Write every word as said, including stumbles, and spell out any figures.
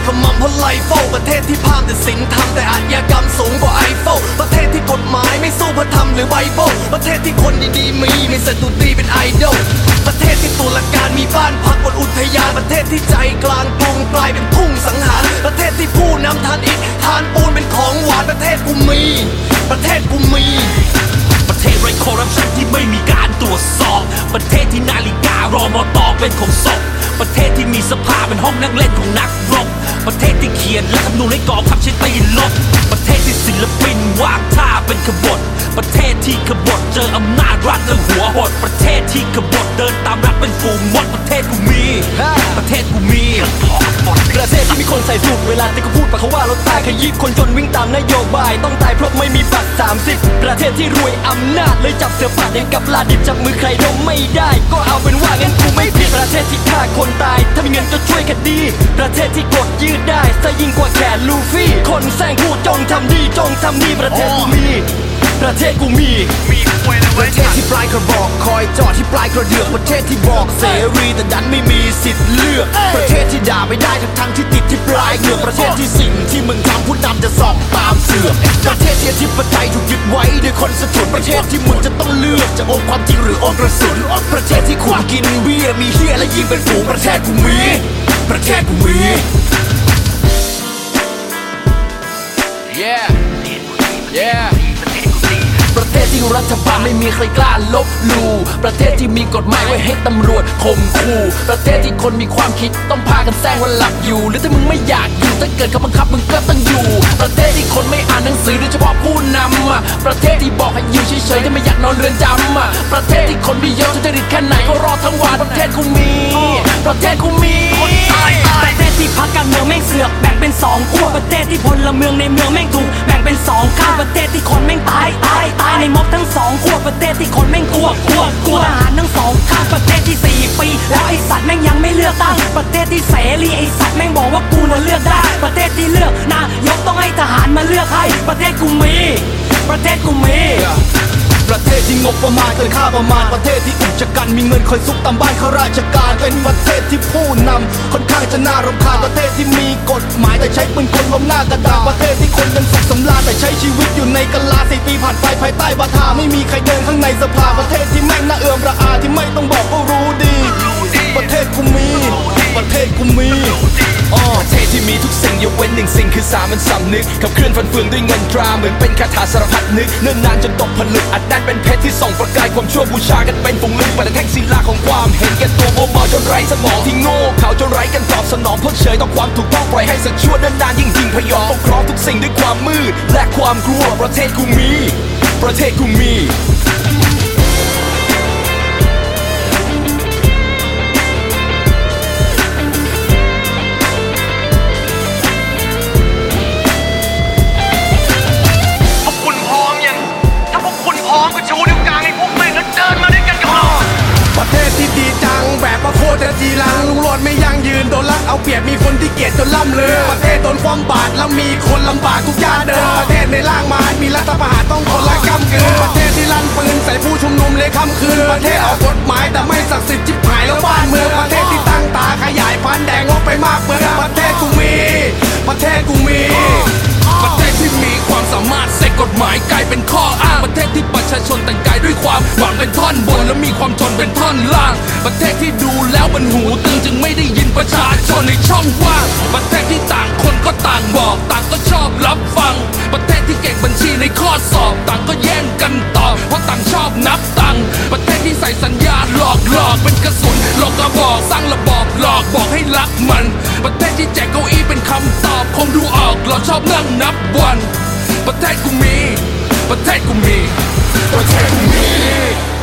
ขมำเพราะไลโฟประเทศที่พามแต่ศีลธรรมแต่อาชญากรรมสูงกว่าไอโฟประเทศที่กฎหมายไม่สู้พระธรรมหรือไบเบิลประเทศที่คนดีๆมีมีสตุตีเป็นไอดอลประเทศที่ตุลาการมีบ้านพักบนอุทยานประเทศที่ใจกลางกรุงกลายเป็นทุ่งสังหารประเทศที่ผู้นำทานอิฐทานปูนเป็นของหวานประเทศกูมีประเทศกูมีประเทศไร้คอร์รัปชันที่ไม่มีการตรวจสอบประเทศที่นาฬิการอมตเป็นของศพประเทศที่มีสภาเป็นห้องนั่งเล่นของนักรบประเทศที่เขียนรัฐธรรมนูญให้กองทัพใช้ตีนลบประเทศที่ศิลปินวางท่าเป็นขบฏประเทศที่ขบฏเจออำนาจรัฐแล้วหัวหดประเทศที่ขบฏเดินตามรัฐเป็นฝูงมดประเทศกูมีประเทศกูมีประเทศที่มีคนใส่สูทเวลาที่เขาพูดปากเขาว่าเราตายขยี้คนจนวิ่งตามนโยบายต้องตายเพราะไม่มีบัตรสามสิบประเทศที่รวยอำนาจเลยจับเสือป่าเดินกับลาดิบจับมือใครดมไม่ได้ก็เอาเป็นว่างั้นกูไม่ผิดประเทศที่ฆ่าคนตายถ้ามีเงินก็ช่วยคดีประเทศที่กดยืดได้ซะยิ่งกว่าแขนลูฟี่คนแซงพูดจงทำดีจงทำดีประเทศกูมีประเทศกูมีประเทศที่ปลายกระบอกคอยจอดที่ปลายกระเดือกประเทศที่บอกเสรีแต่ดันไม่มีสิทธิ์เลือกประเทศที่ด่าไม่ได้ทั้งทั้งที่ติดที่ปลายเหงือกประเทศที่สิ่งที่มึงทำผู้นำจะสอบตามเสือกประเทศที่อธิปไตยถูกยึดไว้ด้วยคนสะทุนประเทศที่มึงจะต้องเลือกจะองค์ความจริงหรือองค์กระสุนประเทศที่คุณกินเบียร์มีเฮียและยิงเป็นฝูงประเทศกูมีประเทศกูมี yeah yeahประเทศที่รัฐบาลไม่มีใครกล้าลบลู่ประเทศที่มีกฎหมายไว้ให้ตำรวจข่มขู่ประเทศที่คนมีความคิดต้องพากันแซงว่าหลับอยู่หรือถ้ามึงไม่อยากอยู่ถ้าเกิดเขาบังคับมึงก็ต้องอยู่ประเทศที่คนไม่อ่านหนังสือโดยเฉพาะผู้นำประเทศที่บอกให้อยู่เฉยๆถ้าไม่อยากนอนเรือนจำประเทศที่คนมีเยอะทุจริตแค่ไหนก็รอทั้งวันประเทศกูมีประเทศกูมีประเทศที่พรรคการเมืองแม่งเสือกแบ่งเป็นสองขั้วประเทศที่พลเมืองในเมืองแม่งถูกแบ่งเป็นสองข้างประเทศที่คนแม่งตายตายตายในม็อบทั้งสองขั้วประเทศที่คนแม่งกลัวกลัวกลัวทหารทั้งสองข้างประเทศที่สี่ปีแล้วไอสัตว์แม่งยังไม่เลือกตั้งประเทศที่เสรีไอสัตว์แม่งบอกว่ากูน่ะเลือกได้ประเทศที่เลือกนายกต้องให้ทหารมาเลือกให้ประเทศกูมีประเทศกูมีประเทศที่งบประมาณเกินค่าประมาณประเทศที่อุกชะกันมีเงินคอยซุกตามบ้านข้าราชการเป็นประเทศที่ผู้นำค่อนข้างจะน่ารำคาญประเทศที่มีกฎหมายแต่ใช้ปืนกลล้มหน้ากระดาษประเทศที่คนยังสุขสำราญแต่ใช้ชีวิตอยู่ในกะลาสี่ปีผ่านไปภายใต้บาทาไม่มีใครเดินข้างในสภาประเทศที่แม่งน่าเอื่อมระอาที่ไม่ต้องบอกก็รู้ดีประเทศกูมีประเทศกูมีประเทศที่มีทุกสิ่งยกเว้นหนึ่งสิ่งคือสามัญสำนึกขับเคลื่อนฟันเฟืองด้วยเงินตราเหมือนเป็นคาถาสารพัดนึกเนิ่นนานจนตกผลึกอัดแน่นเป็นเพชรที่ส่องประกายความชั่วบูชากันเป็นฝูงลึกแต่แท่งศิลาของความเห็นแก่ตัวโมมอจนไร้สมองที่โง่เขาจนไร้กันตอบสนองเพิกเฉยต่อความถูกต้องปล่อยให้สัตว์ชั่วเดินนานยิ่งยิ่งพยองปกครองทุกสิ่งด้วยความมืดและความกลัวประเทศกูมีประเทศกูมีประเทศที่ดีจังแบบว่าโคตรจะจีรังลุงโลดไม่ยั่งยืนโดนลักเอาเปรียบมีคนที่เกลียดจนล่ำเลือประเทศโดนความบาดแล้วมีคนลำบากทุกย่านเดินประเทศในล่างมารมีรัฐประหารต้องคนละกำกืนประเทศที่ลั่นปืนใส่ผู้ชุมนุมเลยค่ำคืนประเทศออกกฎหมายแต่ไม่ศักดิ์สิทธิ์จิบหายแล้วบ้านเมืองประเทศที่ตั้งตาขยายพันธุ์แดงงบไปมากเมืองประเทศกูมีประเทศกูมีประเทศที่มีความสามารถเสกกฎหมายกลายเป็นข้ออ้างประเทศที่ประชาชนแต่งกายด้วยความหวังเป็นท่อนบนและมีความจนเป็นท่อนล่างประเทศที่ดูแล้วมันหูตึงจึงไม่ได้ยินประชาชนในช่องว่างประเทศที่ต่างคนก็ต่างบอกต่างก็ชอบรับฟังประเทศที่เก่งบัญชีในข้อสอบต่างก็แย่งกันตอบเพราะต่างชอบนับตังค์ประเทศที่ใส่สัญญาหลอกหลอกเป็นกระสุนหลอกกระบอกสร้างระบอบหลอกบอกให้รักมันประเทศที่แจกเก้าอี้เป็นคำตอบคงดูออกเราชอบนั่งนับวันประเทศกูมีประเทศกูมีประเทศกูมี